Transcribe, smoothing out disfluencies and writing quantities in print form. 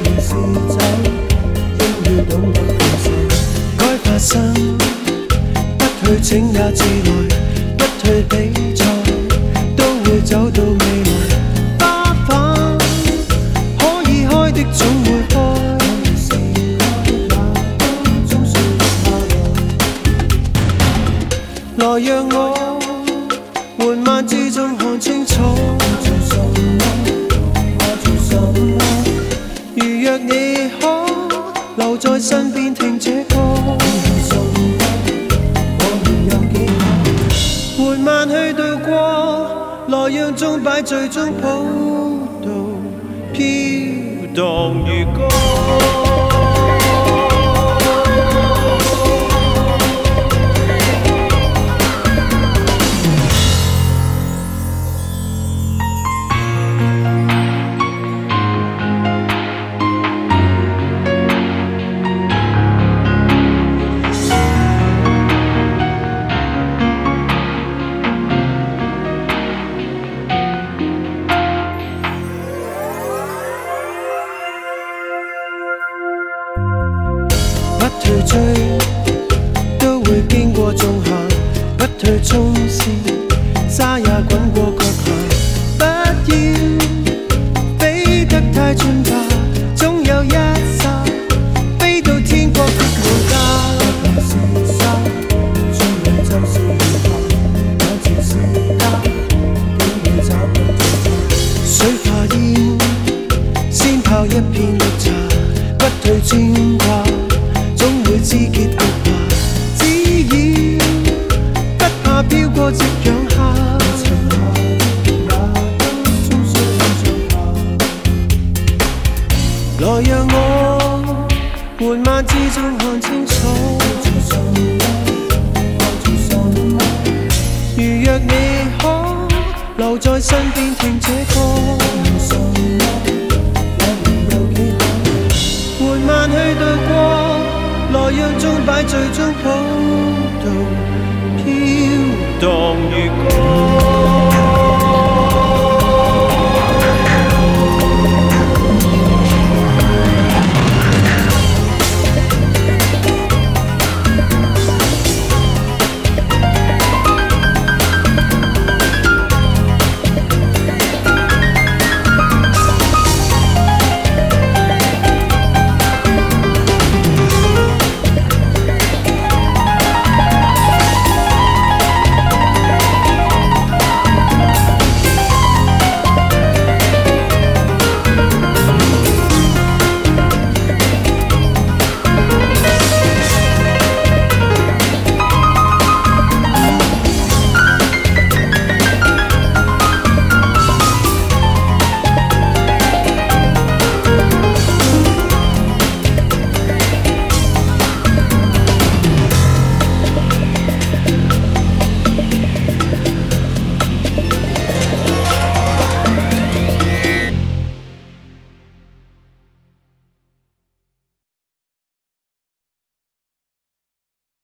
是走，應要懂得放手。該發生，不去請也自來，不去比賽，都會走到未來。花瓣可以開的總會開。來讓我緩慢之中看清楚，如若你可留在身邊聽這歌，緩慢去度過，來讓鐘擺最終普渡飄蕩如歌。不退追，都會經過仲夏；不退衝線，沙也滾過腳下。不要飛得太盡吧，總有一剎飛到天國的無價。是沙，終有就是下，我只是家，竟會找不到家。水化煙，先泡一片綠茶，不退牽掛。總會知結局吧，只要不怕飄過夕陽下，來讓我緩慢之中看清楚，如若你可留在身邊聽這歌，緩慢去度過。來讓鐘擺最終普渡飄蕩如歌。